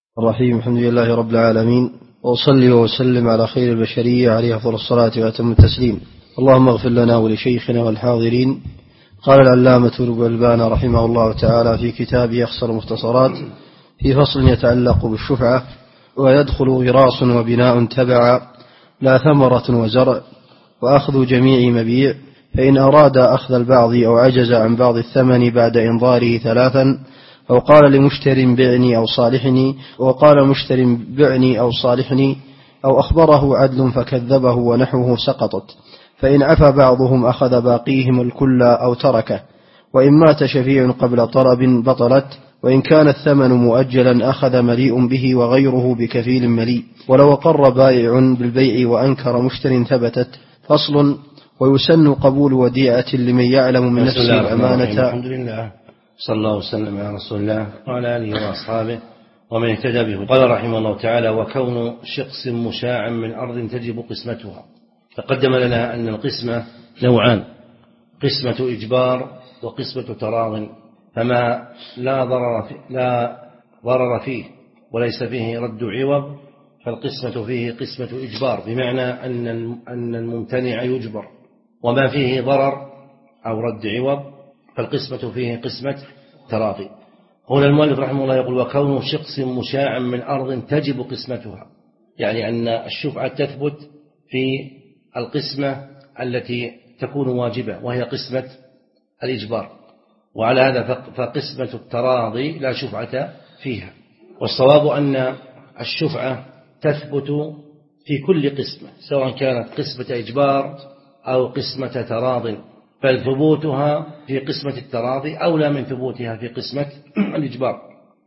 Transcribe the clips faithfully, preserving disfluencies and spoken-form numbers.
الرحيم. الحمد لله رب العالمين، وأصلي وأسلم على خير البشرية عليه أفضل الصلاة وأتم التسليم. اللهم اغفر لنا ولشيخنا والحاضرين. قال العلامة ابن الباني رحمه الله تعالى في كتابه أخصر المختصرات في فصل يتعلق بالشفعة: ويدخل غراس وبناء تبع لا ثمرة وزرع وأخذ جميع مبيع، فإن أراد أخذ البعض أو عجز عن بعض الثمن بعد إنظاره ثلاثا، أو قال لمشتر بعني أو صالحني وقال مشتر بعني أو صالحني، أو أخبره عدل فكذبه ونحوه سقطت. فإن عفى بعضهم أخذ باقيهم الكل أو تركه. وإن مات شفيع قبل طلب بطلت. وإن كان الثمن مؤجلا أخذ مليء به وغيره بكفيل مليء. ولو أقر بائع بالبيع وأنكر مشتر ثبتت. فصل: ويسن قبول وديعة لمن يعلم من نفسه الأمانة. الحمد لله، صلى الله وسلم على رسول الله وعلى آله وأصحابه ومن اهتدى به. قال رحمه الله تعالى: وكون شخص مشاع من أرض تجب قسمتها. تقدم لنا أن القسمة نوعان: قسمة إجبار وقسمة تراض. فما لا ضرر فيه, لا ضرر فيه وليس فيه رد عوض فالقسمة فيه قسمة إجبار، بمعنى أن أن الممتنع يجبر. وما فيه ضرر أو رد عوض فالقسمة فيه قسمة تراضي. هنا المؤلف رحمه الله يقول: وكون شخص مشاع من أرض تجب قسمتها، يعني أن الشفعة تثبت في القسمة التي تكون واجبة وهي قسمة الإجبار، وعلى هذا فقسمة التراضي لا شفعة فيها. والصواب أن الشفعة تثبت في كل قسمة، سواء كانت قسمة إجبار أو قسمة تراض، بل ثبوتها في قسمة التراضي أولى من ثبوتها في قسمة الإجبار.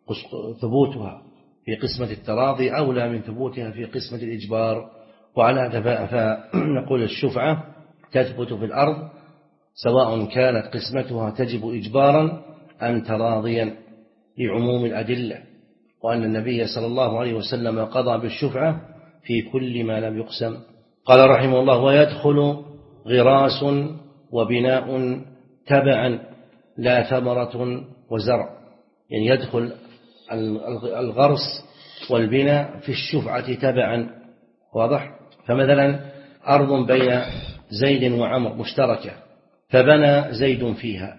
ثبوتها في قسمة التراضي أولى من ثبوتها في قسمة الإجبار. وعلى هذا فنقول الشفعة تثبت في الأرض سواء كانت قسمتها تجب إجبارا أم تراضيا، لعموم الأدلة، وأن النبي صلى الله عليه وسلم قضى بالشفعة في كل ما لم يقسم. قال رحمه الله: ويدخل غراس وبناء تبعا لا ثمرة وزرع. يعني يدخل الغرس والبناء في الشفعة تبعا، واضح؟ فمثلا أرض بين زيد وعمر مشتركة، فبنى زيد فيها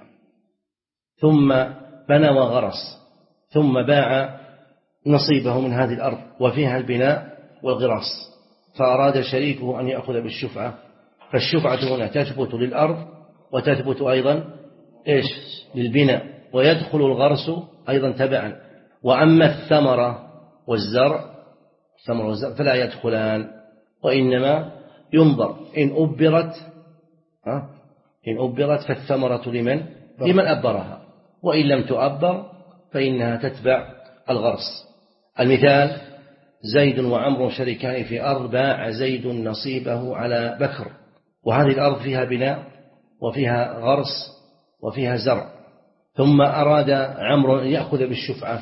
ثم بنى وغرس ثم باع نصيبه من هذه الأرض وفيها البناء والغراس، فأراد شريكه أن يأخذ بالشفعة، فالشفعة هنا تثبت للأرض وتثبت أيضا إيش؟ للبناء، ويدخل الغرس أيضا تبعا. وأما الثمرة والزرع الثمرة والزرع فلا يدخلان، وإنما ينظر إن أبرت ها إن أبرت فالثمرة لمن لمن أبرها، وإن لم تؤبر فإنها تتبع الغرس. المثال: زيد وعمر شريكان في أرض، باع زيد نصيبه على بكر، وهذه الأرض فيها بناء وفيها غرس وفيها زرع، ثم أراد عمرو أن يأخذ بالشفعة،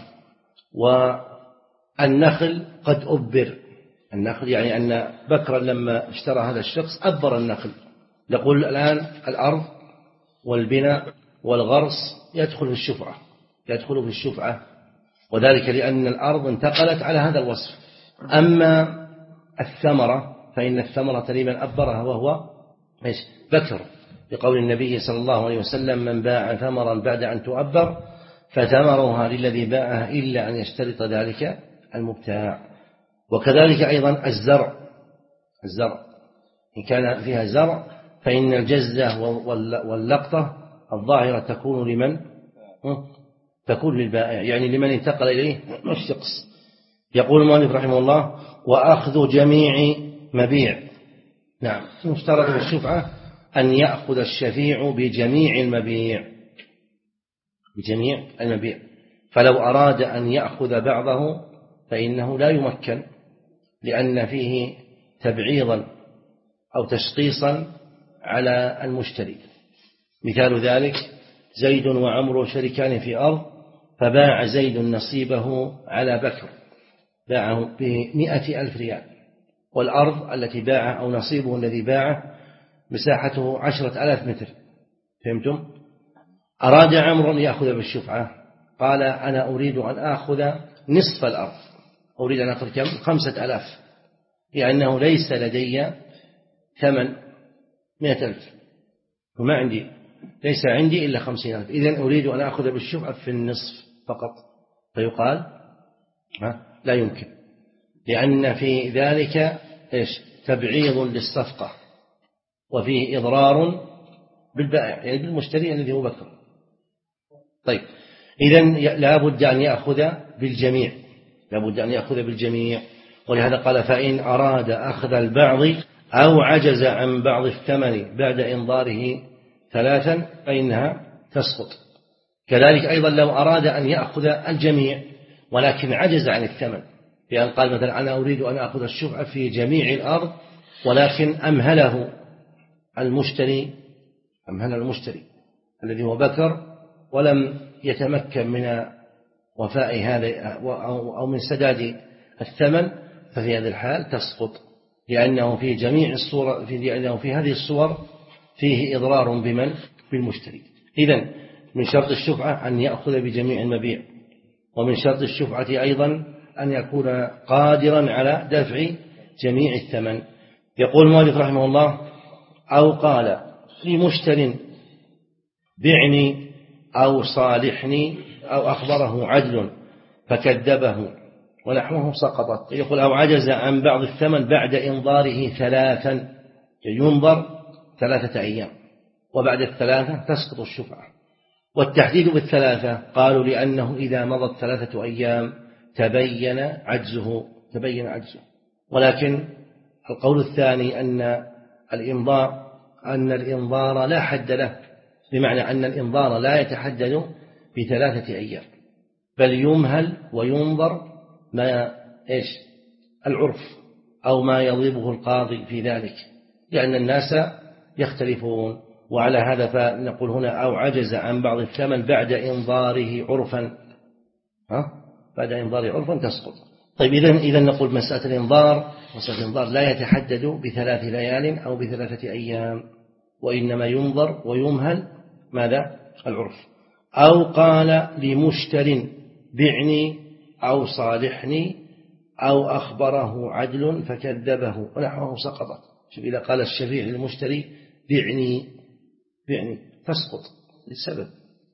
والنخل قد أبر. النخل يعني أن بكرا لما اشترى هذا الشخص أبر النخل. نقول الآن الأرض والبناء والغرس يدخل في الشفعة يدخل في الشفعة وذلك لأن الأرض انتقلت على هذا الوصف. أما الثمرة فإن الثمرة لمن أبرها وهو بكر، بقول النبي صلى الله عليه وسلم: من باع ثمرا بعد أن تؤبر فثمرها للذي باعها إلا أن يشترط ذلك المبتاع. وكذلك أيضا الزرع الزرع إن كان فيها زرع فإن الجزة واللقطة الظاهرة تكون لمن تكون للبائع، يعني لمن انتقل إليه الشخص. يقول المؤلف رحمه الله: وأخذ جميع مبيع. نعم، مشترط في الشفعة أن يأخذ الشفيع بجميع المبيع بجميع المبيع فلو أراد أن يأخذ بعضه فإنه لا يمكن، لأن فيه تبعيضا أو تشقيصا على المشتري. مثال ذلك: زيد وعمر شريكان في أرض، فباع زيد نصيبه على بكر، باعه بمئة ألف ريال، والأرض التي باعه أو نصيبه الذي باعه مساحته عشرة ألاف متر. فهمتم؟ أراد عمرو أن يأخذ بالشفعة، قال: أنا أريد أن آخذ نصف الأرض، أريد أن أخذ كم؟ خمسة ألاف، لأنه ليس لدي ثمن مئة ألف وما عندي، ليس عندي إلا خمسين ألف، إذن أريد أن أخذ بالشفعة في النصف فقط، فيقال لا يمكن، لأن في ذلك إيش؟ تبعيض للصفقة، وفيه إضرار بالبائع يعني بالمشتري الذي هو بكر. طيب إذن لا بد أن يأخذ بالجميع، لا بد أن يأخذ بالجميع، ولهذا قال فإن أراد أخذ البعض أو عجز عن بعض الثمن بعد إنظاره ثلاثا فإنها تسقط. كذلك أيضا لو أراد أن يأخذ الجميع ولكن عجز عن الثمن، بأن قال مثلا أنا أريد أن أخذ الشفعة في جميع الأرض ولكن أمهله المشتري أمهل المشتري الذي هو بكر ولم يتمكن من وفاء هذا أو من سداد الثمن، ففي هذا الحال تسقط، لأنه في جميع الصور في لأنه في هذه الصور فيه إضرار بمن؟ بالمشتري. إذن من شرط الشفعة أن يأخذ بجميع المبيع، ومن شرط الشفعة أيضا أن يكون قادرا على دفع جميع الثمن. يقول المؤلف رحمه الله أو قال لمشتر بعني أو صالحني أو أخبره عدل فكذبه ونحوه سقطت. يقول أو عجز عن بعض الثمن بعد إنظاره ثلاثا، ينظر ثلاثة أيام وبعد الثلاثة تسقط الشفعة. والتحديد بالثلاثة قالوا لأنه إذا مضت ثلاثة أيام تبين عجزه تبين عجزه ولكن القول الثاني أن الإنظار أن الإنظار لا حد له، بمعنى أن الإنظار لا يتحدد بثلاثة أيام، بل يمهل وينظر ما إيش العرف أو ما يضربه القاضي في ذلك، لأن الناس يختلفون. وعلى هذا فنقول هنا أو عجز عن بعض الثمن بعد إنظاره عرفا، ها؟ بعد إنظاره عرفا تسقط. طيب إذن إذن نقول مسألة الإنظار مسألة الإنظار لا يتحدد بثلاث ليال أو بثلاثة أيام، وإنما ينظر ويمهل ماذا؟ العرف. أو قال لمشتر بعني أو صالحني أو أخبره عدل فكذبه ونحوه سقطت. شوف إذا قال الشفيع للمشتري بعني بعني تسقط للسبب.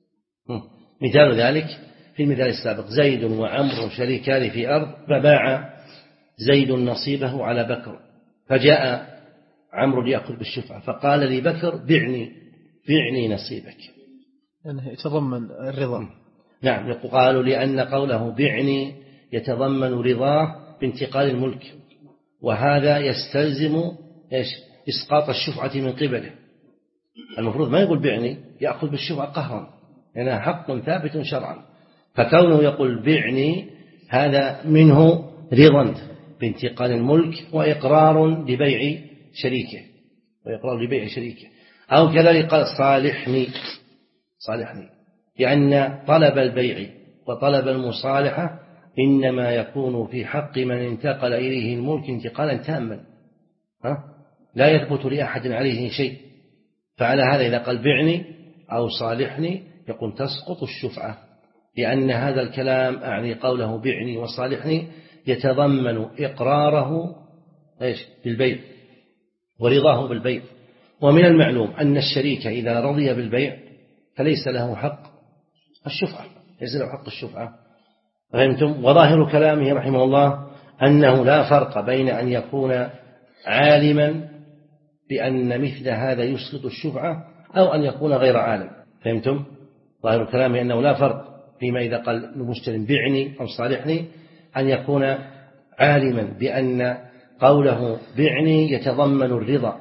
مثال ذلك في المثال السابق زيد وعمر شريكان في أرض فباع زيد نصيبه على بكر، فجاء عمرو ليأخذ بالشفعة فقال لبكر بعني بعني نصيبك، يعني يتضمن الرضا. نعم قالوا لأن قوله بعني يتضمن رضاه بانتقال الملك، وهذا يستلزم إيش؟ إسقاط الشفعة من قبله. المفروض ما يقول بعني يأخذ بالشفعة قهرا لأنها حق ثابت شرعا، فكونه يقول بعني هذا منه رضا بانتقال الملك وإقرار لبيع شريكه وإقرار لبيع شريكه. أو كذلك قال صالحني صالحني لأن طلب البيع وطلب المصالحة إنما يكون في حق من انتقل إليه الملك انتقالا تاما، ها؟ لا يثبت لأحد عليه شيء. فعلى هذا إذا قال بعني أو صالحني يقول تسقط الشفعة، لأن هذا الكلام أعني قوله بعني وصالحني يتضمن إقراره إيش بالبيع ورضاه بالبيع. ومن المعلوم أن الشريك إذا رضي بالبيع فليس له حق الشفعة، ليس له حق الشفعة. فهمتم؟ وظاهر كلامه رحمه الله أنه لا فرق بين أن يكون عالما بأن مثل هذا يسقط الشفعة أو أن يكون غير عالم. فهمتم؟ ظاهر كلامه أنه لا فرق فيما إذا قال المشتري بعني أو صالحني أن يكون عالما بأن قوله بعني يتضمن الرضا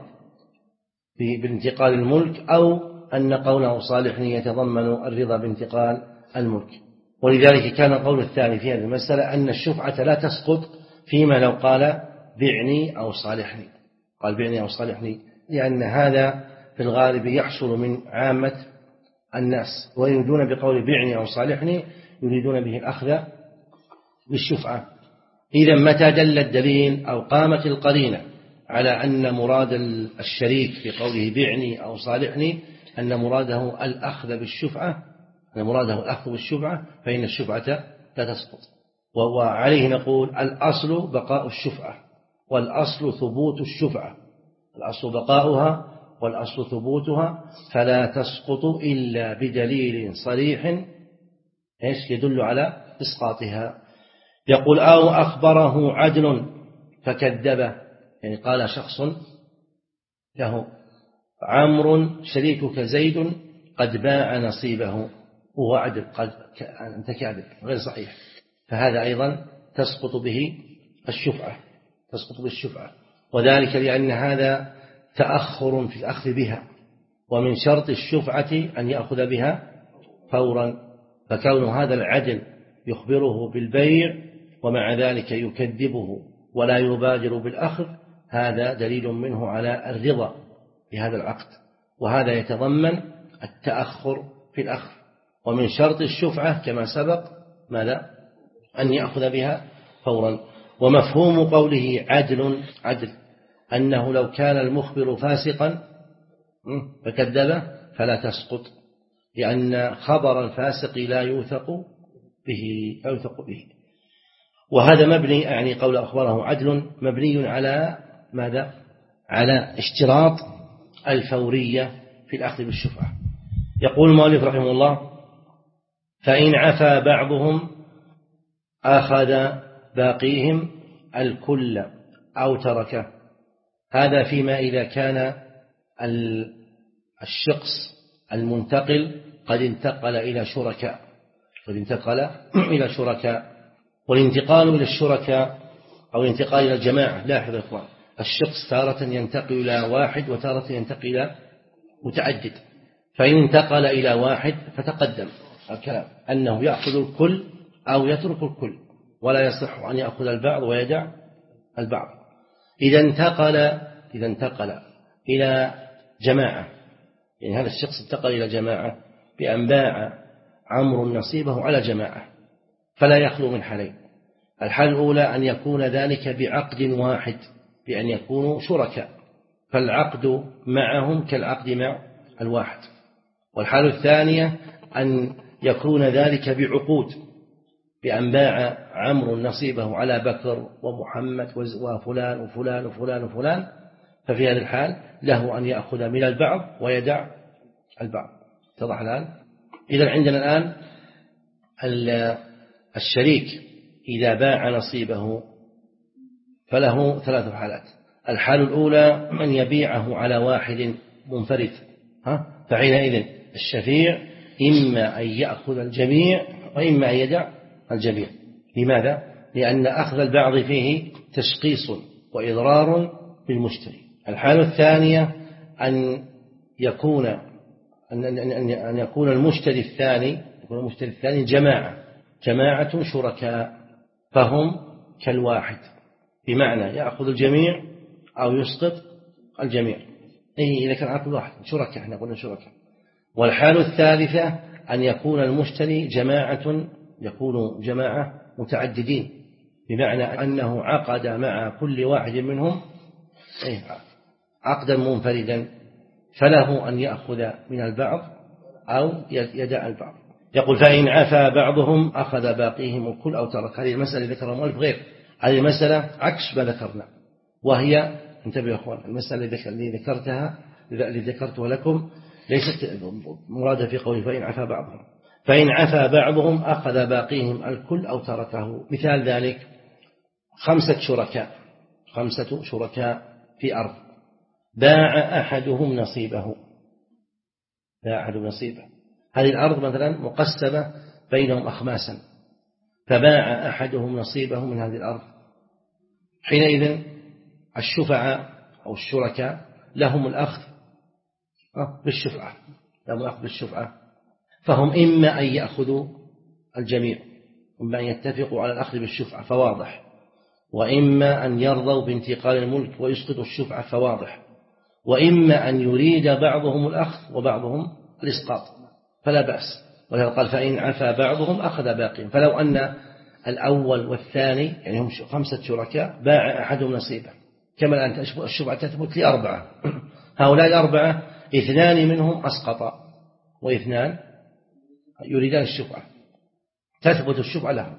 بانتقال الملك أو أن قوله صالحني يتضمن الرضا بانتقال الملك. ولذلك كان القول الثاني في هذه المسألة أن الشفعة لا تسقط فيما لو قال بعني أو صالحني، قال بعني أو صالحني، لأن هذا في الغالب يحصل من عامة الناس، ويريدون بقول بعني أو صالحني يريدون به الأخذ بالشفعة. إذا متى دل الدليل أو قامت القرينة على أن مراد الشريك في قوله بعني أو صالحني أن مراده الأخذ بالشفعة أن مراده الأخذ بالشفعة فإن الشفعة لا تسقط. وعليه نقول الأصل بقاء الشفعة، والأصل ثبوت الشفعة، الأصل بقاؤها والأصل ثبوتها، فلا تسقط إلا بدليل صريح إيش يدل على إسقاطها. يقول أو أخبره عدل فكذبه، يعني قال شخص له عمرو شريكك زيد قد باع نصيبه وهو عدل، قد أنت كاذب غير صحيح، فهذا أيضا تسقط به الشفعة، تسقط بالشفعة، وذلك لأن هذا تأخر في الأخذ بها، ومن شرط الشفعة أن يأخذ بها فورا، فكون هذا العدل يخبره بالبيع ومع ذلك يكذبه ولا يبادر بالأخذ، هذا دليل منه على الرضا بهذا العقد، وهذا يتضمن التأخر في الأخذ. ومن شرط الشفعة كما سبق ماذا؟ أن يأخذ بها فورا. ومفهوم قوله عدل عدل أنه لو كان المخبر فاسقا فكذبه فلا تسقط، لأن خبر الفاسق لا يوثق به لا يوثق به. وهذا مبني، يعني قول أخبره عدل مبني على ماذا؟ على اشتراط الفورية في الأخذ بالشفعة. يقول المؤلف رحمه الله فإن عفا بعضهم أخذ باقيهم الكل أو تركه. هذا فيما إذا كان الشخص المنتقل قد انتقل إلى شركاء، قد انتقل إلى شركاء. والانتقال إلى الشركاء أو الانتقال إلى الجماعة، لاحظ يا إخوان، الشخص تارة ينتقل إلى واحد وتارة ينتقل إلى متعدد. فإن انتقل إلى واحد فتقدم الكلام أنه يأخذ الكل أو يترك الكل، ولا يصح أن يأخذ البعض ويدع البعض. إذا انتقل إذا انتقل إلى جماعة، يعني هذا الشخص انتقل إلى جماعة بأن باع عمرو نصيبه على جماعة، فلا يخلو من حالين. الحال الأولى أن يكون ذلك بعقد واحد، بأن يكونوا شركاء، فالعقد معهم كالعقد مع الواحد. والحال الثانية أن يكون ذلك بعقود، بأن باع عمرو نصيبه على بكر ومحمد وفلان وفلان وفلان وفلان، ففي هذا الحال له أن يأخذ من البعض ويدع البعض. اتضح الآن؟ إذا عندنا الآن الشريك إذا باع نصيبه فله ثلاث حالات. الحال الأولى من يبيعه على واحد منفرد، ها؟ فحينئذ الشفيع إما أن يأخذ الجميع وإما أن يدع الجميع. لماذا؟ لأن أخذ البعض فيه تشقيص وإضرار بالمشتري. الحالة الثانية أن يكون أن يكون المشتري الثاني يكون المشتري الثاني جماعة جماعة شركاء، فهم كالواحد، بمعنى يأخذ الجميع أو يسقط الجميع. إيه إذا كان عقد واحد شركاء، احنا قلنا شركاء. والحالة الثالثة أن يكون المشتري جماعة يكون جماعة متعددين، بمعنى أنه عقد مع كل واحد منهم عقدا منفردا، فله أن يأخذ من البعض أو يدع البعض. يقول فإن عفا بعضهم أخذ باقيهم الكل أو ترك. هذه المسألة ذكرها المؤلف غير هذه المسألة عكس ما ذكرنا، وهي انتبهوا يا أخوان، المسألة اللي ذكرتها اللي ذكرتها لكم ليست مرادة في قوله فإن عفا بعضهم. فإن عفا بعضهم أخذ باقيهم الكل أو تركه. مثال ذلك خمسة شركاء خمسة شركاء في أرض، باع أحدهم نصيبه باع أحدهم نصيبه هذه الأرض مثلا مقسمة بينهم أخماسا، فباع أحدهم نصيبه من هذه الأرض. حينئذ الشفعاء أو الشركاء لهم الأخذ بالشفعة لهم الأخذ بالشفعة فهم إما أن يأخذوا الجميع، إما أن يتفقوا على الأخذ بالشفعة فواضح، وإما أن يرضوا بانتقال الملك ويسقطوا الشفعة فواضح، وإما أن يريد بعضهم الأخذ وبعضهم الإسقاط فلا بأس. ولهذا قال فإن عفا بعضهم أخذ باقيهم. فلو أن الأول والثاني يعني هم خمسة شركاء باع أحدهم نصيبه، كما الآن الشفعة تثبت لأربعة، هؤلاء الأربعة اثنان منهم أسقطا واثنان يريدان الشفعة، تثبت الشفعة لهم.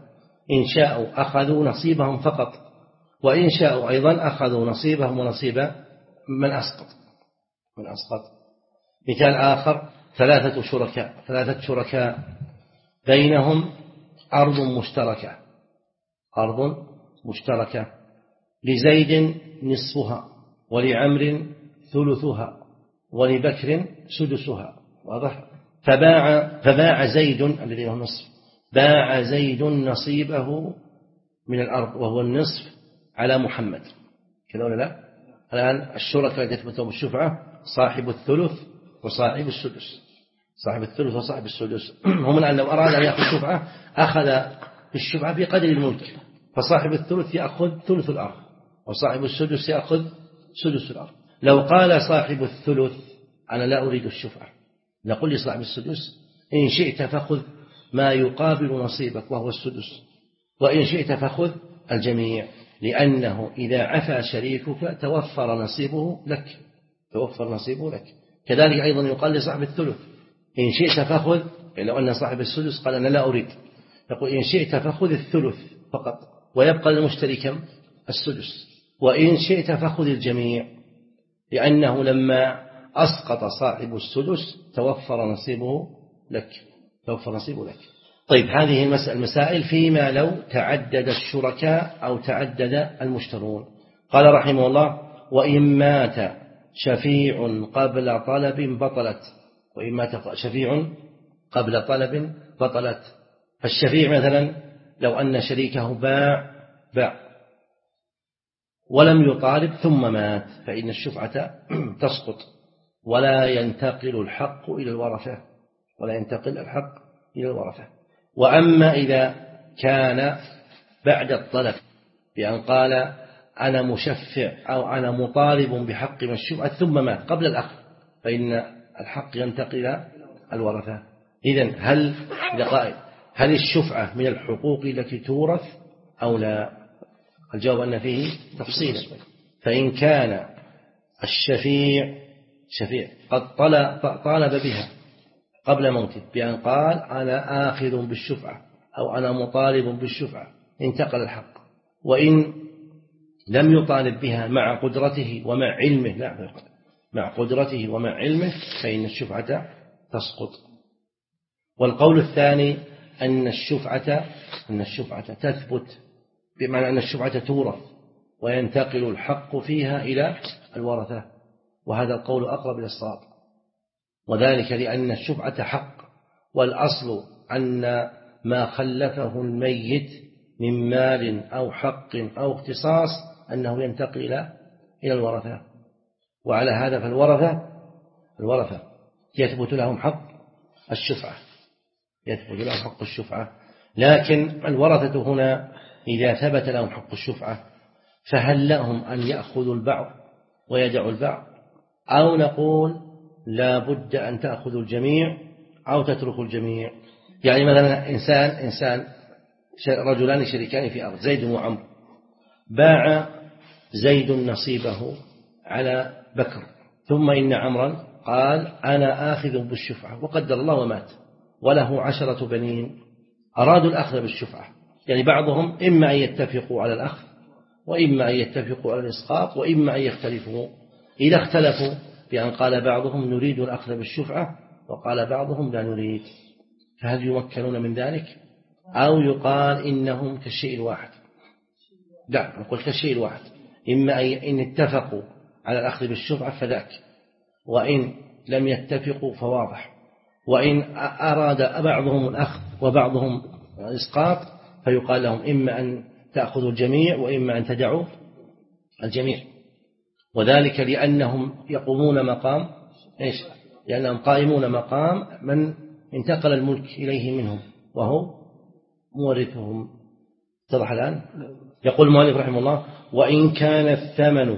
إن شاءوا أخذوا نصيبهم فقط، وإن شاءوا أيضا أخذوا نصيبهم ونصيب من أسقط من أسقط. مثال آخر: ثلاثة شركاء ثلاثة شركاء بينهم أرض مشتركة أرض مشتركة لزيد نصفها ولعمر ثلثها ولبكر سدسها. واضح؟ فباع فباع زيد الذي له النصف باع زيد نصيبه من الأرض وهو النصف على محمد، كذا ولا لا؟ الآن الشركاء يثبت لهم الشفعة صاحب الثلث وصاحب السدس صاحب الثلث وصاحب السدس. هم الآن لو أراد أن يأخذ الشفعة أخذ الشفعة بقدر الملك، فصاحب الثلث يأخذ ثلث الأرض وصاحب السدس يأخذ سدس الأرض. لو قال صاحب الثلث: أنا لا أريد الشفعة، نقول لصاحب السدس: إن شئت فخذ ما يقابل نصيبك وهو السدس، وإن شئت فخذ الجميع، لأنه إذا عفى شريكك توفر نصيبه لك توفر نصيبه لك. كذلك أيضا يقال لصاحب الثلث: إن شئت فخذ، لو أن صاحب السدس قال: أنا لا أريد، يقول: إن شئت فخذ الثلث فقط ويبقى للمشتري كم؟ السدس، وإن شئت فخذ الجميع، لأنه لما أسقط صاحب السدس توفر نصيبه لك توفر نصيبه لك. طيب، هذه المسائل فيما لو تعدد الشركاء أو تعدد المشترون. قال رحمه الله: وإن مات شفيع قبل طلب بطلت وإن مات شفيع قبل طلب بطلت. فالشفيع مثلا لو أن شريكه باع باع ولم يطالب ثم مات فإن الشفعة تسقط ولا ينتقل الحق إلى الورثة ولا ينتقل الحق إلى الورثة. وأما إذا كان بعد الطلب بأن قال: أنا مشفع أو أنا مطالب بحق من الشفعة ثم مات قبل الأخذ، فإن الحق ينتقل إلى الورثة. إذن هل لقائل هل الشفعة من الحقوق التي تورث أو لا؟ الجواب أن فيه تفصيلا. فإن كان الشفيع شفيع قد طالب بها قبل موته بأن قال: أنا آخذ بالشفعة أو أنا مطالب بالشفعة، انتقل الحق. وإن لم يطالب بها مع قدرته ومع علمه لا مع قدرته ومع علمه فإن الشفعة تسقط. والقول الثاني أن الشفعة أن الشفعة تثبت، بمعنى أن الشفعة تورث وينتقل الحق فيها إلى الورثة، وهذا القول أقرب إلى الصواب، وذلك لأن الشفعة حق، والأصل أن ما خلفه الميت من مال أو حق أو اختصاص أنه ينتقل إلى الورثة. وعلى هذا فالورثة الورثة يثبت لهم حق الشفعة يثبت لهم حق الشفعة لكن الورثة هنا إذا ثبت لهم حق الشفعة فهل لهم أن يأخذوا البعض ويدعوا البعض، أو نقول لا بد أن تأخذوا الجميع أو تتركوا الجميع؟ يعني مثلا إنسان إنسان رجلان شريكان في أرض، زيد وعمر، باع زيد نصيبه على بكر، ثم إن عمرا قال: أنا آخذ بالشفعة، وقدر الله ومات وله عشرة بنين، أرادوا الأخذ بالشفعة. يعني بعضهم إما أن يتفقوا على الأخذ وإما أن يتفقوا على الإسقاط وإما أن يختلفوا. إذا اختلفوا بأن قال بعضهم نريد الأخذ بالشفعة وقال بعضهم لا نريد، فهل يمكنون من ذلك؟ أو يقال إنهم كالشيء الواحد؟ لا، نقول كالشيء الواحد، إما إن اتفقوا على الأخذ بالشفعة فذاك، وإن لم يتفقوا فواضح، وإن أراد بعضهم الأخذ وبعضهم الإسقاط فيقال لهم إما أن تأخذوا الجميع وإما أن تدعوا الجميع. وذلك لأنهم يقومون مقام إيش؟ لأنهم قائمون مقام من انتقل الملك إليه منهم وهو مورثهم. اتضح الآن؟ يقول المؤلف رحمه الله: وإن كان الثمن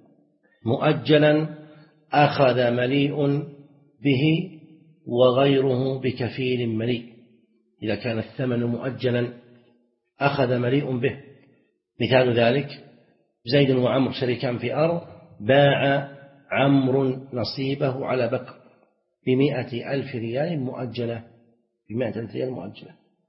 مؤجلا أخذ مليء به وغيره بكفيل مليء. إذا كان الثمن مؤجلا أخذ مليء به. مثال ذلك: زيد وعمر شريكان في أرض، باع عمرو نصيبه على بكر بمئة ألف ريال مؤجلة بمئة ألف ريال مؤجلة.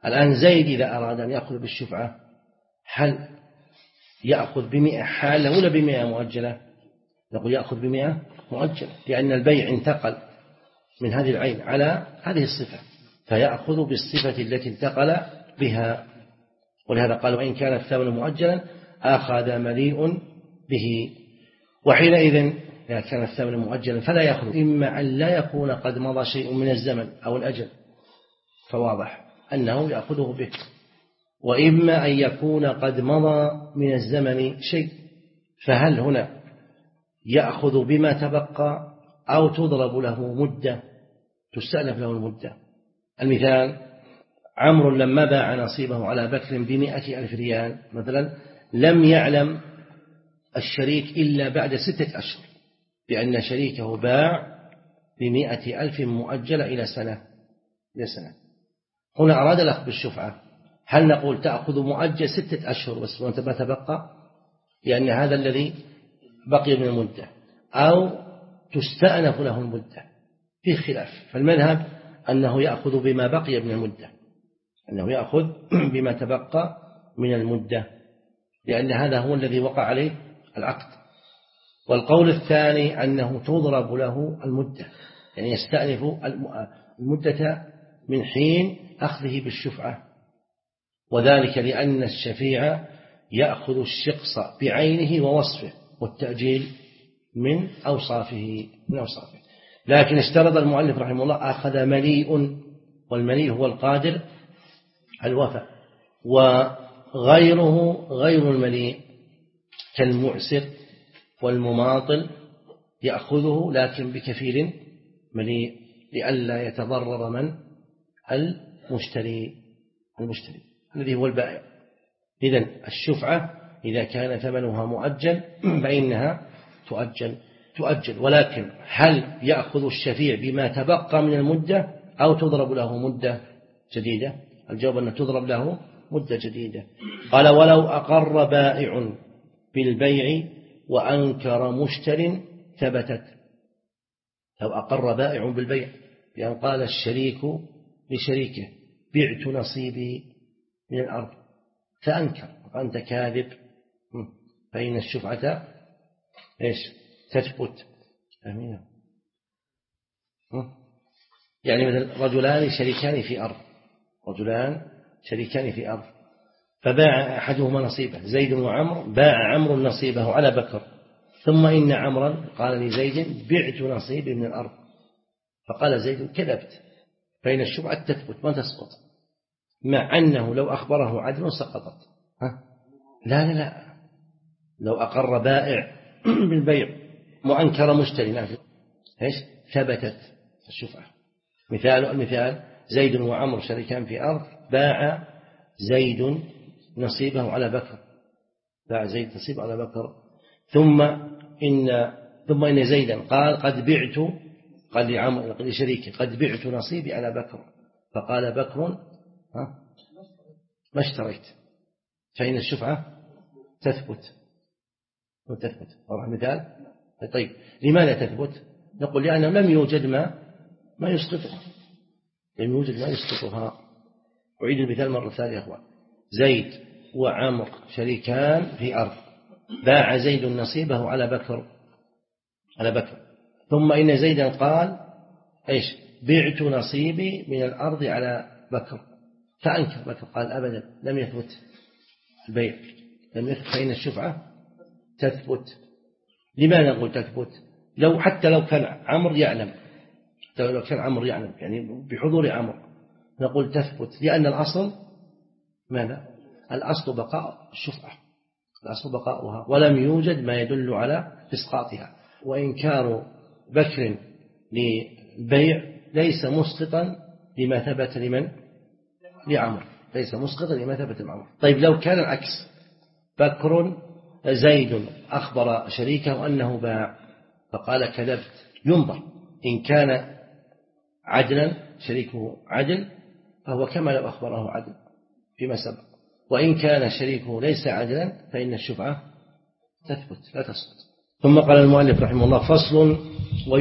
الآن زيد إذا أراد أن يأخذ بالشفعة هل يأخذ بمئة حالة ولا بمئة مؤجلة؟ نقول يأخذ بمئة مؤجلة، لأن البيع انتقل من هذه العين على هذه الصفة، فيأخذ بالصفة التي انتقل بها. ولهذا قال وإن كان الثمن مؤجلا أخذ مليء به. وحينئذ إذا كان الثمن مؤجلا فلا يأخذ، إما أن لا يكون قد مضى شيء من الزمن أو الأجل فواضح أنه يأخذه به، وإما أن يكون قد مضى من الزمن شيء، فهل هنا يأخذ بما تبقى أو تضرب له مدة تستأنف له المدة؟ المثال عمرو لما باع نصيبه على بكر بمئة ألف ريال مثلا، لم يعلم الشريك إلا بعد ستة أشهر بأن شريكه باع بمئة ألف مؤجلة إلى سنة إلى سنة. هنا أراد الأخذ بالشفعة، هل نقول تأخذ مؤجل ستة أشهر بس وأنت ما تبقى لأن هذا الذي بقي من المدة، أو تستأنف له المدة؟ في خلاف. فالمذهب أنه يأخذ بما بقي من المدة، أنه يأخذ بما تبقى من المدة، لأن هذا هو الذي وقع عليه العقد. والقول الثاني أنه تضرب له المدة، يعني يستأنف المدة من حين أخذه بالشفعة، وذلك لأن الشفيع يأخذ الشخص بعينه ووصفه، والتأجيل من أوصافه من أوصافه. لكن اشترط المؤلف رحمه الله أخذ مليء، والمليء هو القادر الوفاء، وغيره غير المليء كالمعسر والمماطل يأخذه لكن بكفيل مليء لئلا يتضرر من المشتري المشتري الذي هو البائع. إذن الشفعة إذا كان ثمنها مؤجل فإنها تؤجل تؤجل ولكن هل يأخذ الشفيع بما تبقى من المدة أو تضرب له مدة جديدة؟ الجواب أن تضرب له مدة جديدة. قال ولو أقر بائع بالبيع وأنكر مشتر ثبتت. لو أقر بائع بالبيع بأن قال الشريك لشريكه بعت نصيبي من الأرض فأنكر وأنت كاذب، فإن الشفعة إيش تثبت. أمين. يعني مثل رجلان شريكان في أرض رجلان شريكان في أرض فباع أحدهما نصيبه، زيد وعمر، باع عمرو نصيبه على بكر، ثم إن عمرا قال لزيد بعت نصيبي من الأرض، فقال زيد كذبت، فإن الشفعة تثبت ما تسقط، مع أنه لو أخبره عدل سقطت. ها؟ لا لا لا لو أقر بائع بالبيع وأنكر مشتري إيش ثبتت الشفعة. مثال المثال زيد وعمر شريكان في أرض، باع زيد نصيبه على بكر باع زيد نصيبه على بكر ثم إن ثم إن زيدا قال قد بعت قال لعمر لشريكه قد بعت نصيبي على بكر، فقال بكر ها ما اشتريت، فإن الشفعة تثبت وتثبت. أروح مثال. طيب لماذا تثبت؟ نقول لأنه لم يوجد ما ما يسقطها لم يوجد ما يسقطها. أعيد المثال مرة ثانية يا أخوان. زيد وعمر شريكان في أرض، باع زيد نصيبه على بكر على بكر ثم إن زيدا قال إيش بعت نصيبي من الأرض على بكر، فأنكر بكر قال أبدا لم يثبت البيع لم يثبت، فإن الشفعة تثبت. لماذا نقول تثبت؟ لو حتى لو كان عمرو يعلم حتى لو كان عمرو يعلم يعني بحضور عمرو نقول تثبت، لأن الأصل ماذا؟ الأصل بقاء الشفعة، الأصل بقاؤها، ولم يوجد ما يدل على إسقاطها. وإنكار بكر للبيع ليس مسقطا لما ثبت لمن؟ لعمر، ليس مسقطا لما ثبت لعمر. طيب لو كان العكس، بكر زيد أخبر شريكه أنه باع فقال كذبت، ينظر إن كان عدلا شريكه عدل فهو كما لو أخبره عدل فيما سبق، وإن كان شريكه ليس عدلا فإن الشفعة تثبت لا تسقط. ثم قال المؤلف رحمه الله فصل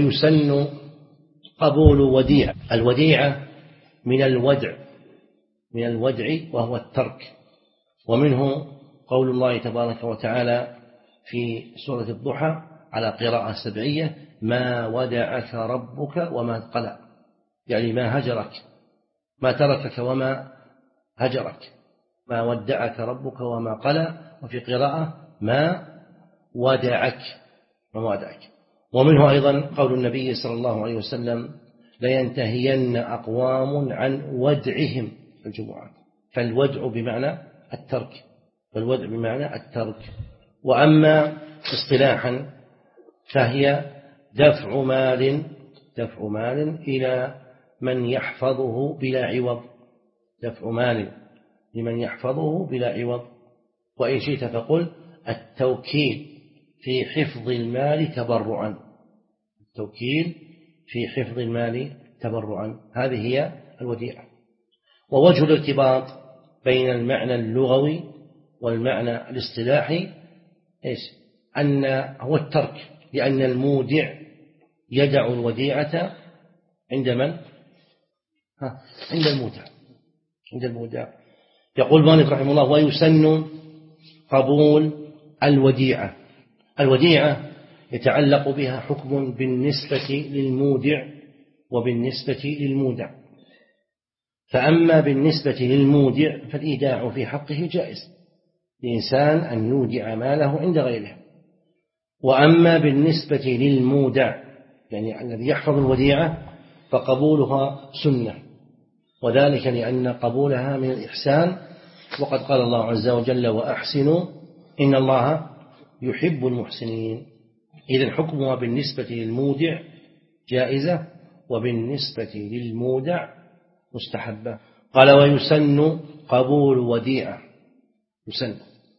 ويسن قبول وديعة. الوديعة من الودع من الودع وهو الترك. ومنه قول الله تبارك وتعالى في سورة الضحى على قراءة سبعية: ما ودعك ربك وما قلى، يعني ما هجرك، ما تركك وما هجرك، ما ودعك ربك وما قلى. وفي قراءة ما ودعك ما ودعك. ومنه أيضا قول النبي صلى الله عليه وسلم: لينتهين أقوام عن ودعهم الجمعة. فالودع بمعنى الترك، فالودع بمعنى الترك. وأما اصطلاحا فهي دفع مال دفع مال إلى من يحفظه بلا عوض، دفع مال لمن يحفظه بلا عوض. وإن شئت فقل التوكيل في حفظ المال تبرعا، التوكيل في حفظ المال تبرعا، هذه هي الوديعة. ووجه الارتباط بين المعنى اللغوي والمعنى الاصطلاحي إيش؟ أن هو الترك، لأن المودع يدع الوديعة عند من؟ ها عند المودع، عند المودع. يقول المؤلف رحمه الله: ويسن قبول الوديعة. الوديعة يتعلق بها حكم بالنسبة للمودع وبالنسبة للمودع. فأما بالنسبة للمودع فالإيداع في حقه جائز لإنسان أن يودع ماله عند غيره. وأما بالنسبة للمودع يعني الذي يحفظ الوديعة فقبولها سنة، وذلك لأن قبولها من الإحسان، وقد قال الله عز وجل: وأحسنوا إن الله يحب المحسنين. إذن حكمها بالنسبة للمودع جائزة وبالنسبة للمودع مستحبة. قال: ويسن قبول وديعة، يسن،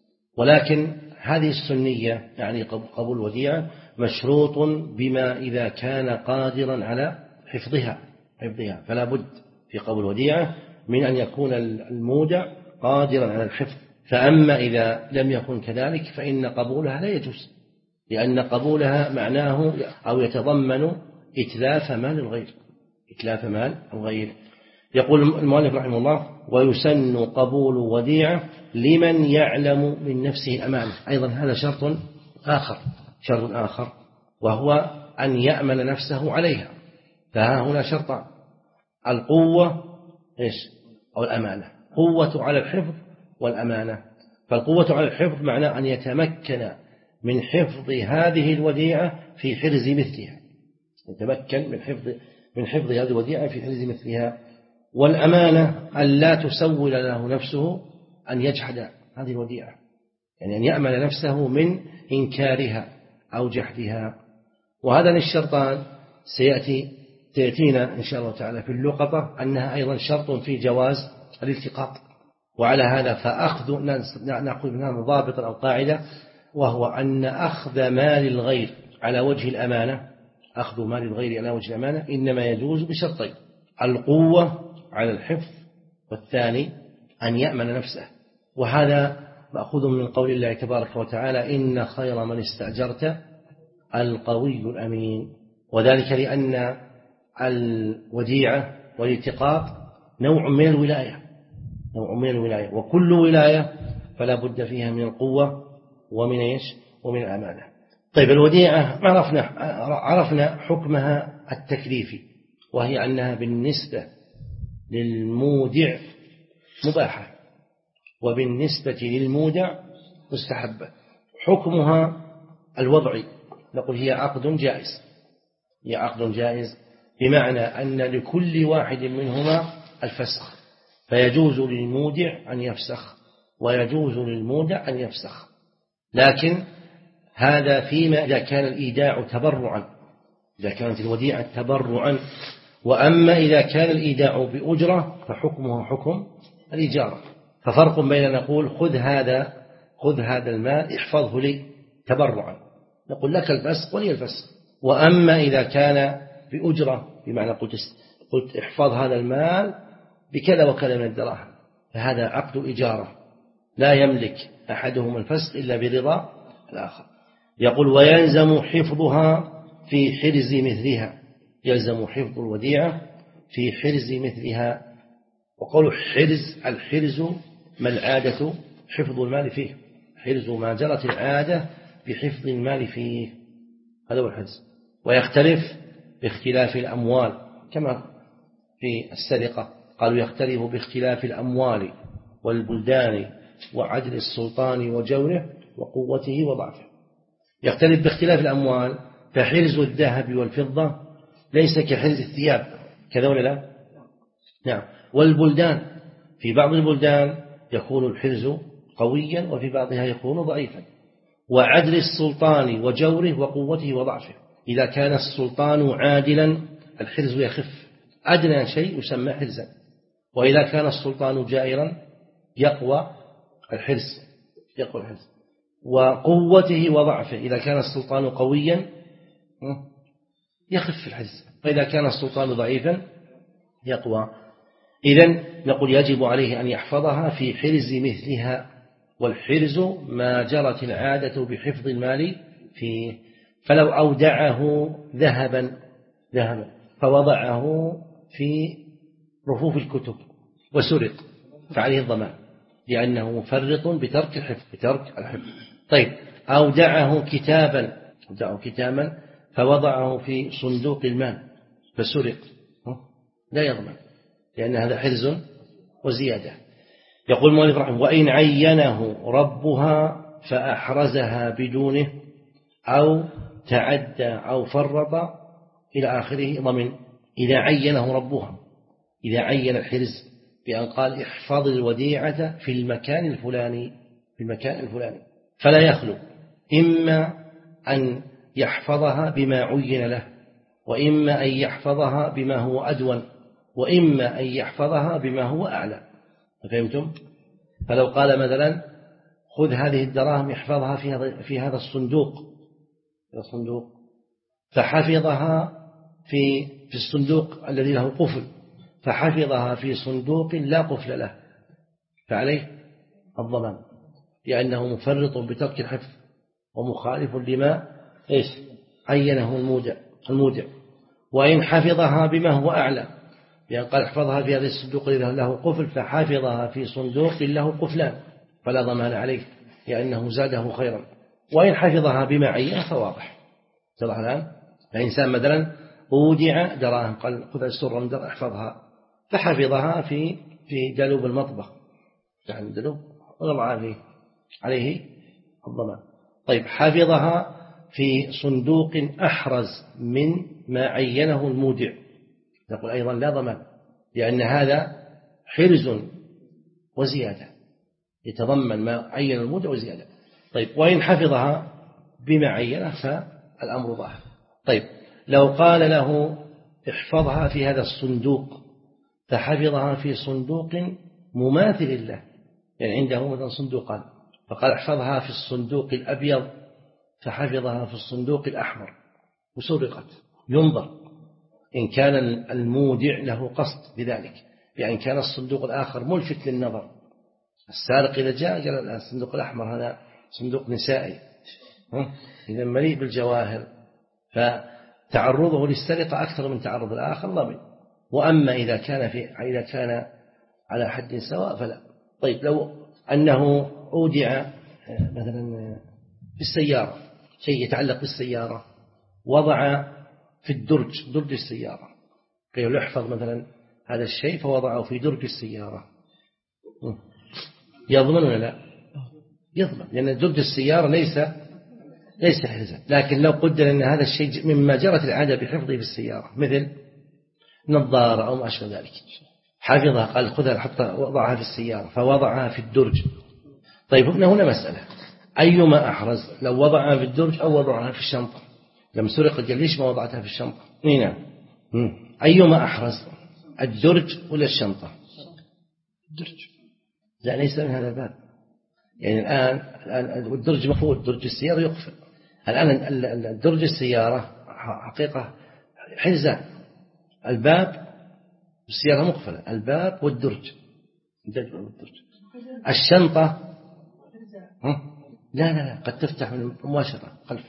ولكن هذه السنية يعني قبول وديعة مشروط بما إذا كان قادرا على حفظها حفظها فلا بد في قبول وديعة من أن يكون المودع قادرا على الحفظ. فأما إذا لم يكن كذلك فإن قبولها لا يجوز، لأن قبولها معناه أو يتضمن إتلاف مال الغير، إتلاف مال الغير. يقول المؤلف رحمه الله: ويسن قبول وديعة لمن يعلم من نفسه الأمانة. أيضا هذا شرط آخر، شرط آخر وهو أن يأمن نفسه عليها. فها هنا شرطان: القوة إيش أو الأمانة، قوة على الحفظ والأمانة. فالقوة على الحفظ معناه أن يتمكن من حفظ هذه الوديعة في حرز مثلها، يتمكن من حفظ من حفظ هذه الوديعة في حرز مثلها. والأمانة أن لا تسول له نفسه أن يجحد هذه الوديعة، يعني أن يأمن نفسه من إنكارها أو جحدها. وهذا الشرطان سيأتي تأتينا إن شاء الله تعالى في اللقطة أنها أيضا شرط في جواز الالتقاط. وعلى هذا فأخذ نأخذ منها ضابطا أو قاعدة، وهو أن أخذ مال الغير على وجه الأمانة، أخذ مال الغير على وجه الأمانة إنما يجوز بشرطين: القوة على الحفظ، والثاني أن يأمن نفسه. وهذا مأخوذ من قول الله تبارك وتعالى: إن خير من استأجرت القوي الأمين. وذلك لأن الوديعة والالتقاط نوع من الولاية، نوع من الولاية، وكل ولاية فلا بد فيها من القوة ومن إيش ومن الأمانة. طيب الوديعة عرفنا عرفنا حكمها التكليفي، وهي أنها بالنسبة للمودع مباحة وبالنسبة للمودع مستحبة. حكمها الوضعي، نقول هي عقد جائز، هي عقد جائز بمعنى أن لكل واحد منهما الفسخ، فيجوز للمودع أن يفسخ ويجوز للمودع أن يفسخ، لكن هذا فيما إذا كان الإيداع تبرعا، إذا كانت الوديعة تبرعا. وأما إذا كان الإيداع بأجرة فحكمه حكم الإجارة. ففرق بين نقول خذ هذا خذ هذا المال احفظه لي تبرعا، نقول لك الفسخ ولي الفسخ. وأما إذا كان بأجرة بمعنى قلت قلت احفظ هذا المال بكذا وكذا من الدراهم، فهذا عقد إجارة لا يملك أحدهم الفسخ إلا برضا الآخر. يقول: ويلزم حفظها في حرز مثلها، يلزم حفظ الوديعة في حرز مثلها. وقول حرز، الحرز ما العادة حفظ المال فيه، حرز ما جرت العادة بحفظ المال فيه، هذا هو الحرز. ويختلف باختلاف الأموال كما في السرقة، قالوا يختلف باختلاف الأموال والبلدان وعدل السلطان وجوره وقوته وضعفه. يختلف باختلاف الأموال، فحرز الذهب والفضة ليس كحرز الثياب، كذا ولا لا؟ نعم. والبلدان، في بعض البلدان يكون الحرز قويا وفي بعضها يكون ضعيفا. وعدل السلطان وجوره وقوته وضعفه، إذا كان السلطان عادلا الحرز يخف، أدنى شيء يسمى حرزا. وإذا كان السلطان جائرا يقوى الحرز، يقوى الحرز. وقوته وضعفه، إذا كان السلطان قويا يخف الحرز، وإذا كان السلطان ضعيفا يقوى. إذن نقول يجب عليه أن يحفظها في حرز مثلها، والحرز ما جرت العادة بحفظ المال فيه. فلو أودعه ذهبا ذهبا فوضعه في رفوف الكتب وسرق فعليه الضمان، لأنه مفرط بترك الحفظ بترك الحفظ. طيب أودعه كتابا أودعه كتابا فوضعه في صندوق المال فسرق، لا يضمن، لأن هذا حرز وزيادة. يقول المؤلف رحمه: وإن عينه ربها فأحرزها بدونه أو تعدى أو فرط إلى آخره ضمن. إذا عينه ربها، إذا عين الحرز بأن قال احفظ الوديعة في المكان الفلاني في المكان الفلاني، فلا يخلو إما أن يحفظها بما عين له، وإما أن يحفظها بما هو أدون، وإما أن يحفظها بما هو أعلى. فهمتم؟ فلو قال مثلا خذ هذه الدراهم احفظها في هذا في هذا الصندوق الصندوق فحفظها في في الصندوق الذي له قفل، فحفظها في صندوق لا قفل له، فعليه الضمان، لأنه مفرط بترك الحفظ ومخالف لما إيش عينه المودع المودع. وإن حفظها بما هو أعلى، لأن قال احفظها في هذا الصندوق الذي له قفل، فحفظها في صندوق له قفلان فلا ضمان عليه لأنه زاده خيرا. وإن حفظها بما عين فواضح. تضح الآن؟ فإنسان مثلا أودع دراهم قال خذ السر من در احفظها، فحفظها في في دلوب المطبخ، يعني دلوب وضعها فيه عليه الضمان. طيب حفظها في صندوق أحرز من ما عينه المودع، نقول أيضا لا ضمان، لأن هذا حرز وزيادة، يتضمن ما عين المودع وزيادة. طيب وإن حفظها بما عينه فالأمر ظاهر. طيب لو قال له احفظها في هذا الصندوق فحفظها في صندوق مماثل له، يعني عنده مثلا صندوقان، فقال احفظها في الصندوق الأبيض فحفظها في الصندوق الأحمر وسرقت، ينظر إن كان المودع له قصد بذلك، يعني كان الصندوق الآخر ملفت للنظر. السارق إذا جاء قال الصندوق الأحمر هذا صندوق نسائي إذا مليء بالجواهر، فتعرضه للسرقة أكثر من تعرض الآخر ضمن. وأما إذا كان في إذا كان على حد سواء فلا. طيب لو أنه أودع مثلا في السيارة شيء يتعلق بالسيارة، وضع في الدرج درج السيارة، قيل يحفظ مثلا هذا الشيء فوضعه في درج السيارة، يضمن ولا لا؟ يضمن، لأن درج السيارة ليس ليس حرزا. لكن لو قدر أن هذا الشيء مما جرت العادة بحفظه في السيارة مثل نظارة أو ما أشبه ذلك، حفظها قال خذها حتى وضعها في السيارة فوضعها في الدرج. طيب هنا مسألة أيما أحرز، لو وضعها في الدرج أو وضعها في الشنطة؟ لما سرق قال ليش ما وضعتها في الشنطة؟ نعم. أيما أحرز، الدرج ولا الشنطة؟ الدرج. لا ليس من هذا الباب، يعني الآن الآن الدرج مفعول، درج السيارة يقفل. الآن الدرج السيارة حقيقة حرزان، الباب السيارة مقفلة، الباب والدرج. الشنطة لا لا لا قد تفتح مباشرة خلف.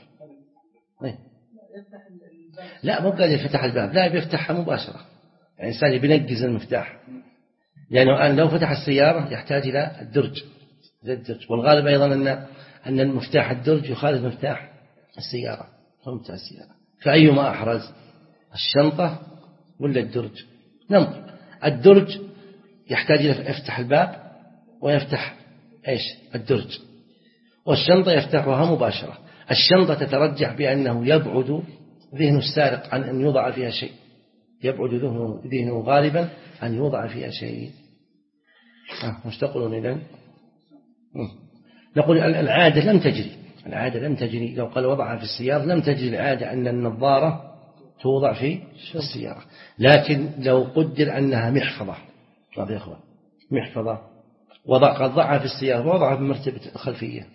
لا مو قادر يفتح الباب، لا بيفتحها مباشرة، يعني إنسان بينقز المفتاح. لأنه لو فتح السيارة يحتاج إلى الدرج، الدرج. والغالب أيضا أن أن المفتاح الدرج يخالف مفتاح السيارة، مفتاح السيارة. فأيما أحرز، الشنطة ولا الدرج؟ ننظر. الدرج يحتاج إلى يفتح الباب ويفتح إيش الدرج، والشنطة يفتحها مباشرة. الشنطة تترجح بأنه يبعد ذهن السارق عن أن يوضع فيها شيء، يبعد ذهنه غالبا أن يوضع فيها شيء. مش تقولون إذن؟ نقول العادة لم تجري، العادة لم تجري. لو قال وضعها في السيارة لم تجري العادة أن النظارة توضع في السيارة. لكن لو قدر أنها محفظة، طيب يا أخوان، محفظة وضع قد ضعها في السيارة ووضعها في المرتبة الخلفية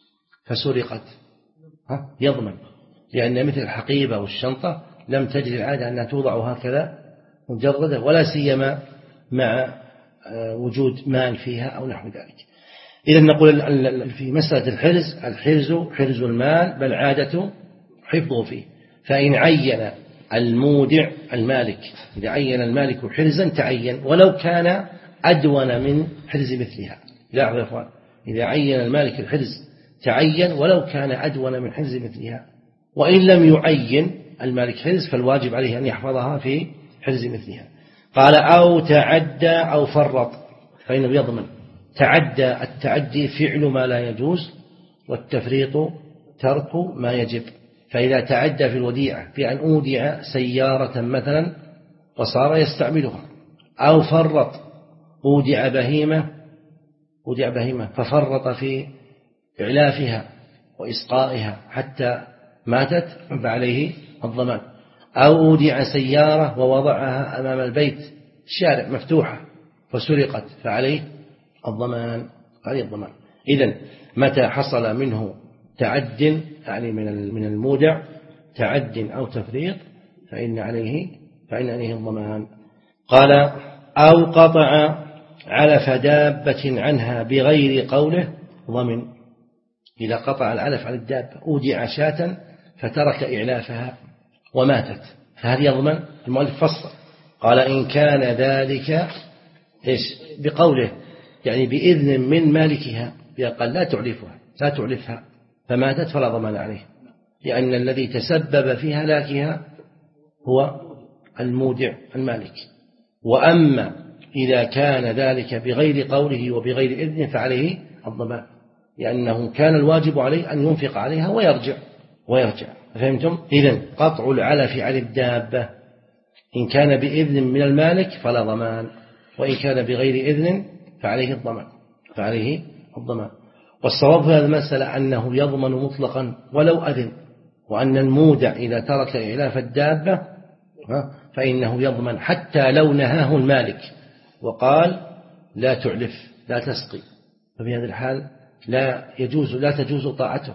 فسرقت، ها يضمن، لأن مثل الحقيبة والشنطة لم تجري العادة أنها توضع هكذا مجردة، ولا سيما مع وجود مال فيها أو نحو ذلك. إذا نقول في مسألة الحرز، الحرز حرز المال، بل عادة حفظه فيه. فإن عين المودع المالك، إذا عين المالك حرزا تعين ولو كان أدون من حرز مثلها. لاحظوا يا أخوان، إذا عين المالك الحرز تعين ولو كان أدون من حرز مثلها. وإن لم يعين المالك حرز فالواجب عليه أن يحفظها في حرز مثلها. قال أو تعدى أو فرط فإنه يضمن. تعدى، التعدي فعل ما لا يجوز، والتفريط ترك ما يجب. فإذا تعدى في الوديعة بأن أودع سيارة مثلا وصار يستعملها، أو فرط أودع بهيمة أودع بهيمة ففرط في إعلافها وإسقائها حتى ماتت فعليه الضمان، أو أودع سيارة ووضعها أمام البيت الشارع مفتوحة فسرقت فعليه الضمان، عليه الضمان. إذن متى حصل منه تعد، يعني من من المودع تعد أو تفريط، فإن عليه فإن عليه الضمان. قال أو قطع علف دابة عنها بغير قوله ضمن. إذا قطع العلف عن الدابة، أودع شاة فترك إعلافها وماتت، فهل يضمن؟ المؤلف فصل قال إن كان ذلك إيش بقوله، يعني بإذن من مالكها، قال لا تعلفها لا تعلفها فماتت فلا ضمان عليه، لأن الذي تسبب في هلاكها هو المودع المالك. وأما إذا كان ذلك بغير قوله وبغير إذن فعليه الضمان، لأنه كان الواجب عليه أن ينفق عليها ويرجع ويرجع فهمتم؟ إذن قطع العلف عن الدابة إن كان بإذن من المالك فلا ضمان، وإن كان بغير إذن فعليه الضمان فعليه الضمان. والصواب في هذه المسألة أنه يضمن مطلقا ولو أذن، وأن المودع إذا ترك إعلاف الدابة فإنه يضمن حتى لو نهاه المالك وقال لا تعلف لا تسقي، ففي هذه الحال لا يجوز لا تجوز طاعته،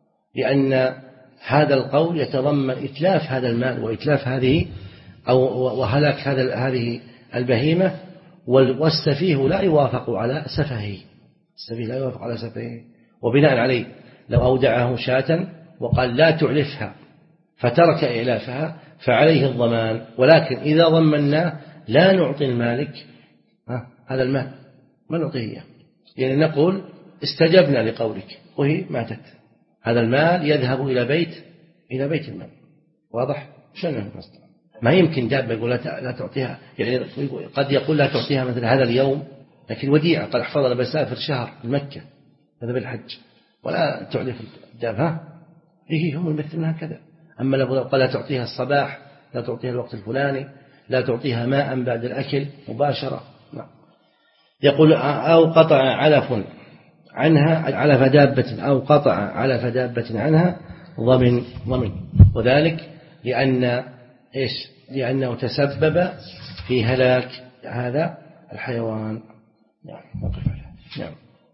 لأن هذا القول يتضمن إتلاف هذا المال وإتلاف هذه أو وهلاك هذا هذه البهيمة، والسفيه لا يوافق على سفهه، السفيه لا يوافق على سفهه. وبناء عليه لو أودعه شاة وقال لا تعلفها فترك إعلافها فعليه الضمان، ولكن إذا ضمناه لا نعطي المالك هذا المال، ما نعطيه، يعني نقول استجبنا لقولك وهي ماتت، هذا المال يذهب إلى بيت إلى بيت المال. واضح؟ شنو ما يمكن دابة يقول لا تعطيها، يعني قد يقول لا تعطيها مثل هذا اليوم، لكن وديعة قد احفظها بسافر شهر لمكة هذا بالحج ولا تعلف الدابة، إيه هم يمثلون هكذا. أما لو قال لا تعطيها الصباح، لا تعطيها الوقت الفلاني، لا تعطيها ماء بعد الأكل مباشرة، لا. يقول أو قطع علف عنها علف دابة أو قطع علف دابة عنها ضمن ضمن وذلك لأن إيش لأنه تسبب في هلاك هذا الحيوان. نعم نقف عليه. نعم.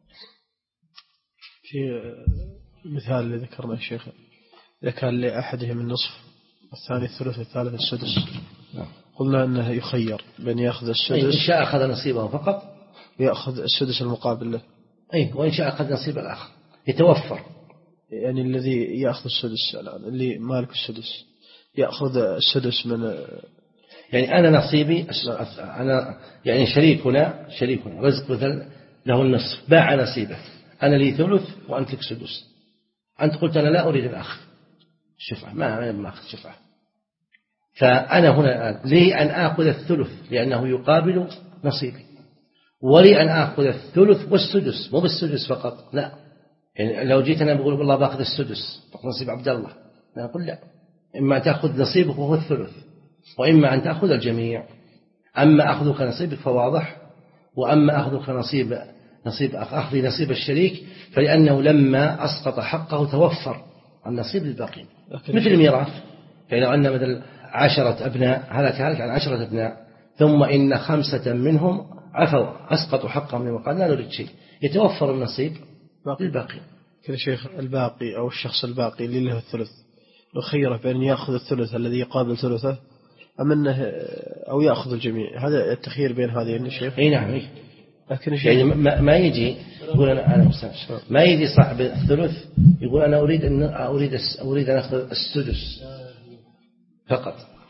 في مثال اللي ذكرنا الشيخ، إذا كان لأحدهم النصف الثاني الثلث الثالث السدس، نعم. قلنا أنه يخير بين يأخذ السدس، إن شاء أخذ نصيبه فقط يأخذ السدس المقابل له، أي وإن شاء أخذ نصيب الآخر يتوفر. يعني الذي يأخذ السدس الآن اللي مالك السدس يأخذ السدس من يعني أنا نصيبي أنا يعني شريكنا شريكنا رزق مثلا له النصف باع نصيبه، أنا لي ثلث وأنت لك سدس. أنت قلت أنا لا أريد الأخذ شفعة، ما ما أخذ شفعة، فأنا هنا لي أن آخذ الثلث لأنه يقابل نصيبي، ولي أن آخذ الثلث والسدس، مو بالسدس فقط لا. يعني لو جيت أنا بقول والله باخذ السدس نصيب عبد الله، أنا أقول لا، إما تأخذ نصيبك وهو الثلث، وإما أن تأخذ الجميع. أما أخذك نصيبك فواضح، وأما أخذك نصيب نصيب أخذ نصيب الشريك فلأنه لما أسقط حقه توفر النصيب للباقين، مثل الميراث. يعني لو أن مثل عشرة أبناء هلك هلك عن عشرة أبناء ثم إن خمسة منهم عفوا أسقطوا حقهم وقال لا نريد شيء، يتوفر النصيب للباقين. كذا شيخ الباقي أو الشخص الباقي اللي له الثلث لو خيره بأن يأخذ الثلث الذي يقابل ثلثه أم أنه أو يأخذ الجميع، هذا التخيير بين هذين الشيخ. أي نعم إيه. لكن يعني ما, ما يجي يقول أنا أنا ما يجي صاحب الثلث يقول أنا أريد أن أريد أريد أن أخذ السدس فقط،